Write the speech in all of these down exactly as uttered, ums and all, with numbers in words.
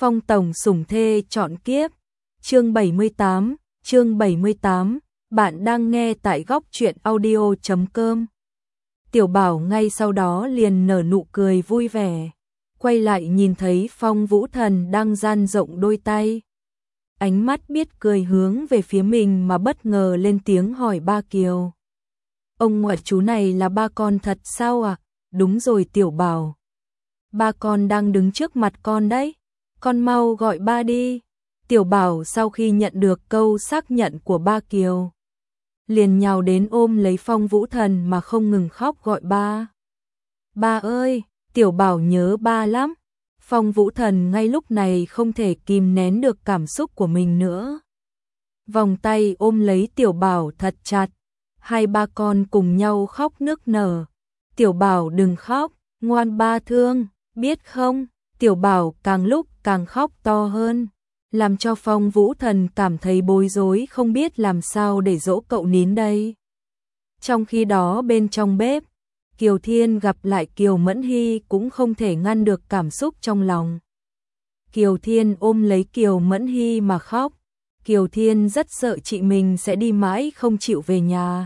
Phong tổng sủng thê chọn kiếp, chương bảy mươi tám, chương bảy mươi tám, bạn đang nghe tại góc truyện audio chấm com. Tiểu Bảo ngay sau đó liền nở nụ cười vui vẻ, quay lại nhìn thấy Phong Vũ Thần đang dang rộng đôi tay. Ánh mắt biết cười hướng về phía mình mà bất ngờ lên tiếng hỏi ba Kiều. Ông ngoại chú này là ba con thật sao ạ? À? Đúng rồi Tiểu Bảo. Ba con đang đứng trước mặt con đấy. Con mau gọi ba đi. Tiểu Bảo sau khi nhận được câu xác nhận của ba Kiều, liền nhào đến ôm lấy Phong Vũ Thần mà không ngừng khóc gọi ba. Ba ơi, Tiểu Bảo nhớ ba lắm. Phong Vũ Thần ngay lúc này không thể kìm nén được cảm xúc của mình nữa. Vòng tay ôm lấy Tiểu Bảo thật chặt, hai ba con cùng nhau khóc nức nở. Tiểu Bảo đừng khóc, ngoan ba thương, biết không? Tiểu Bảo càng lúc càng khóc to hơn, làm cho Phong Vũ Thần cảm thấy bối rối không biết làm sao để dỗ cậu nín đây. Trong khi đó bên trong bếp, Kiều Thiên gặp lại Kiều Mẫn Hy cũng không thể ngăn được cảm xúc trong lòng. Kiều Thiên ôm lấy Kiều Mẫn Hy mà khóc. Kiều Thiên rất sợ chị mình sẽ đi mãi không chịu về nhà.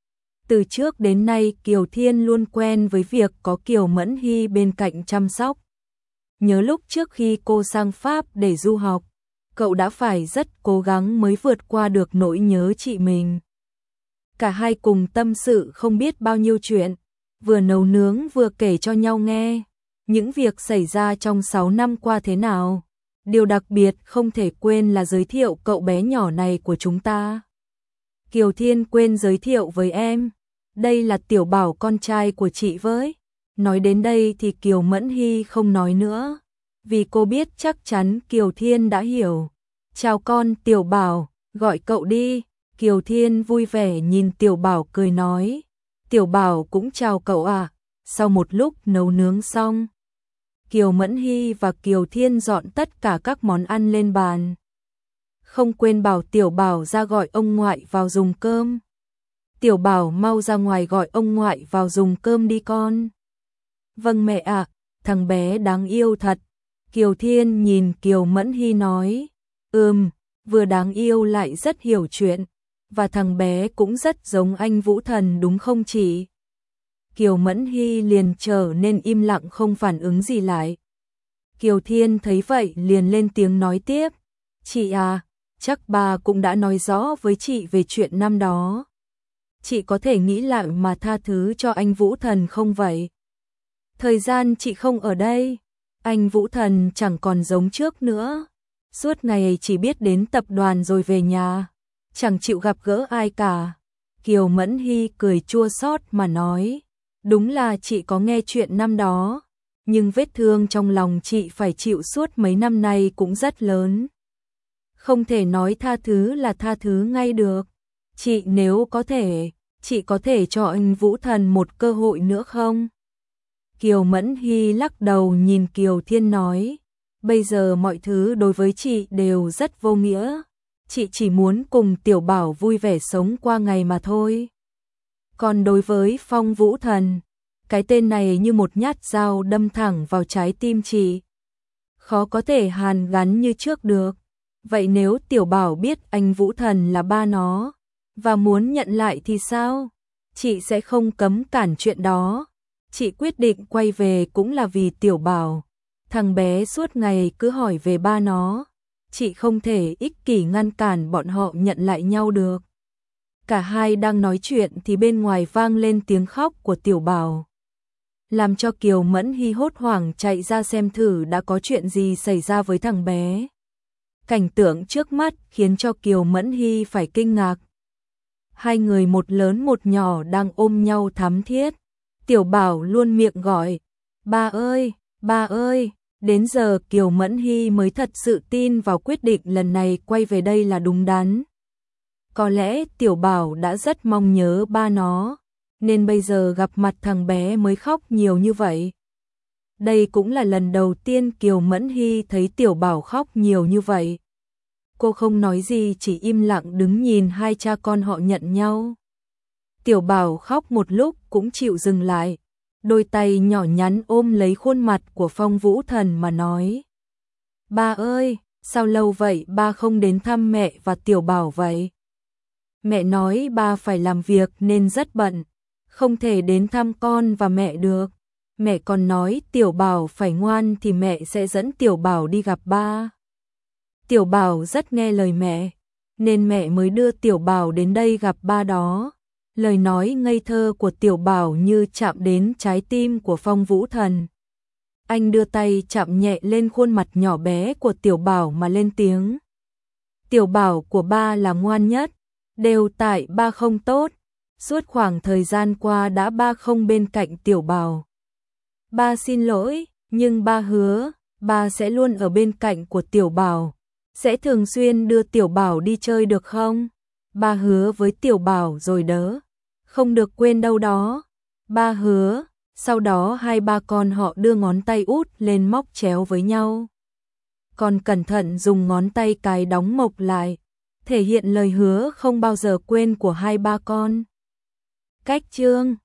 Từ trước đến nay Kiều Thiên luôn quen với việc có Kiều Mẫn Hy bên cạnh chăm sóc. Nhớ lúc trước khi cô sang Pháp để du học, cậu đã phải rất cố gắng mới vượt qua được nỗi nhớ chị mình. Cả hai cùng tâm sự không biết bao nhiêu chuyện, vừa nấu nướng vừa kể cho nhau nghe những việc xảy ra trong sáu năm qua thế nào. Điều đặc biệt không thể quên là giới thiệu cậu bé nhỏ này của chúng ta. Kiều Thiên quên giới thiệu với em, đây là Tiểu Bảo con trai của chị với. Nói đến đây thì Kiều Mẫn Hy không nói nữa, vì cô biết chắc chắn Kiều Thiên đã hiểu. Chào con Tiểu Bảo, gọi cậu đi. Kiều Thiên vui vẻ nhìn Tiểu Bảo cười nói. Tiểu Bảo cũng chào cậu à. Sau một lúc nấu nướng xong, Kiều Mẫn Hy và Kiều Thiên dọn tất cả các món ăn lên bàn. Không quên bảo Tiểu Bảo ra gọi ông ngoại vào dùng cơm. Tiểu Bảo mau ra ngoài gọi ông ngoại vào dùng cơm đi con. Vâng mẹ ạ, thằng bé đáng yêu thật. Kiều Thiên nhìn Kiều Mẫn Hy nói. Ừm, vừa đáng yêu lại rất hiểu chuyện. Và thằng bé cũng rất giống anh Vũ Thần đúng không chị? Kiều Mẫn Hy liền trở nên im lặng không phản ứng gì lại. Kiều Thiên thấy vậy liền lên tiếng nói tiếp. Chị à, chắc bà cũng đã nói rõ với chị về chuyện năm đó. Chị có thể nghĩ lại mà tha thứ cho anh Vũ Thần không vậy? Thời gian chị không ở đây, anh Vũ Thần chẳng còn giống trước nữa. Suốt ngày chỉ biết đến tập đoàn rồi về nhà, chẳng chịu gặp gỡ ai cả. Kiều Mẫn Hy cười chua xót mà nói. Đúng là chị có nghe chuyện năm đó, nhưng vết thương trong lòng chị phải chịu suốt mấy năm nay cũng rất lớn. Không thể nói tha thứ là tha thứ ngay được. Chị nếu có thể, chị có thể cho anh Vũ Thần một cơ hội nữa không? Kiều Mẫn Hy lắc đầu nhìn Kiều Thiên nói. Bây giờ mọi thứ đối với chị đều rất vô nghĩa. Chị chỉ muốn cùng Tiểu Bảo vui vẻ sống qua ngày mà thôi. Còn đối với Phong Vũ Thần, cái tên này như một nhát dao đâm thẳng vào trái tim chị. Khó có thể hàn gắn như trước được. Vậy nếu Tiểu Bảo biết anh Vũ Thần là ba nó, và muốn nhận lại thì sao? Chị sẽ không cấm cản chuyện đó. Chị quyết định quay về cũng là vì Tiểu Bảo. Thằng bé suốt ngày cứ hỏi về ba nó. Chị không thể ích kỷ ngăn cản bọn họ nhận lại nhau được. Cả hai đang nói chuyện thì bên ngoài vang lên tiếng khóc của Tiểu Bảo, làm cho Kiều Mẫn Hy hốt hoảng chạy ra xem thử đã có chuyện gì xảy ra với thằng bé. Cảnh tượng trước mắt khiến cho Kiều Mẫn Hy phải kinh ngạc. Hai người một lớn một nhỏ đang ôm nhau thắm thiết. Tiểu Bảo luôn miệng gọi, ba ơi, ba ơi. Đến giờ Kiều Mẫn Hy mới thật sự tin vào quyết định lần này quay về đây là đúng đắn. Có lẽ Tiểu Bảo đã rất mong nhớ ba nó, nên bây giờ gặp mặt thằng bé mới khóc nhiều như vậy. Đây cũng là lần đầu tiên Kiều Mẫn Hy thấy Tiểu Bảo khóc nhiều như vậy. Cô không nói gì, chỉ im lặng đứng nhìn hai cha con họ nhận nhau. Tiểu Bảo khóc một lúc cũng chịu dừng lại, đôi tay nhỏ nhắn ôm lấy khuôn mặt của Phong Vũ Thần mà nói. Ba ơi, sao lâu vậy ba không đến thăm mẹ và Tiểu Bảo vậy? Mẹ nói ba phải làm việc nên rất bận, không thể đến thăm con và mẹ được. Mẹ còn nói Tiểu Bảo phải ngoan thì mẹ sẽ dẫn Tiểu Bảo đi gặp ba. Tiểu Bảo rất nghe lời mẹ, nên mẹ mới đưa Tiểu Bảo đến đây gặp ba đó. Lời nói ngây thơ của Tiểu Bảo như chạm đến trái tim của Phong Vũ Thần. Anh đưa tay chạm nhẹ lên khuôn mặt nhỏ bé của Tiểu Bảo mà lên tiếng. Tiểu Bảo của ba là ngoan nhất, đều tại ba không tốt. Suốt khoảng thời gian qua đã ba không bên cạnh Tiểu Bảo. Ba xin lỗi, nhưng ba hứa, ba sẽ luôn ở bên cạnh của Tiểu Bảo. Sẽ thường xuyên đưa Tiểu Bảo đi chơi được không? Ba hứa với Tiểu Bảo rồi đớ. Không được quên đâu đó. Ba hứa. Sau đó hai ba con họ đưa ngón tay út lên móc chéo với nhau. Còn cẩn thận dùng ngón tay cái đóng mộc lại, thể hiện lời hứa không bao giờ quên của hai ba con. Cách chương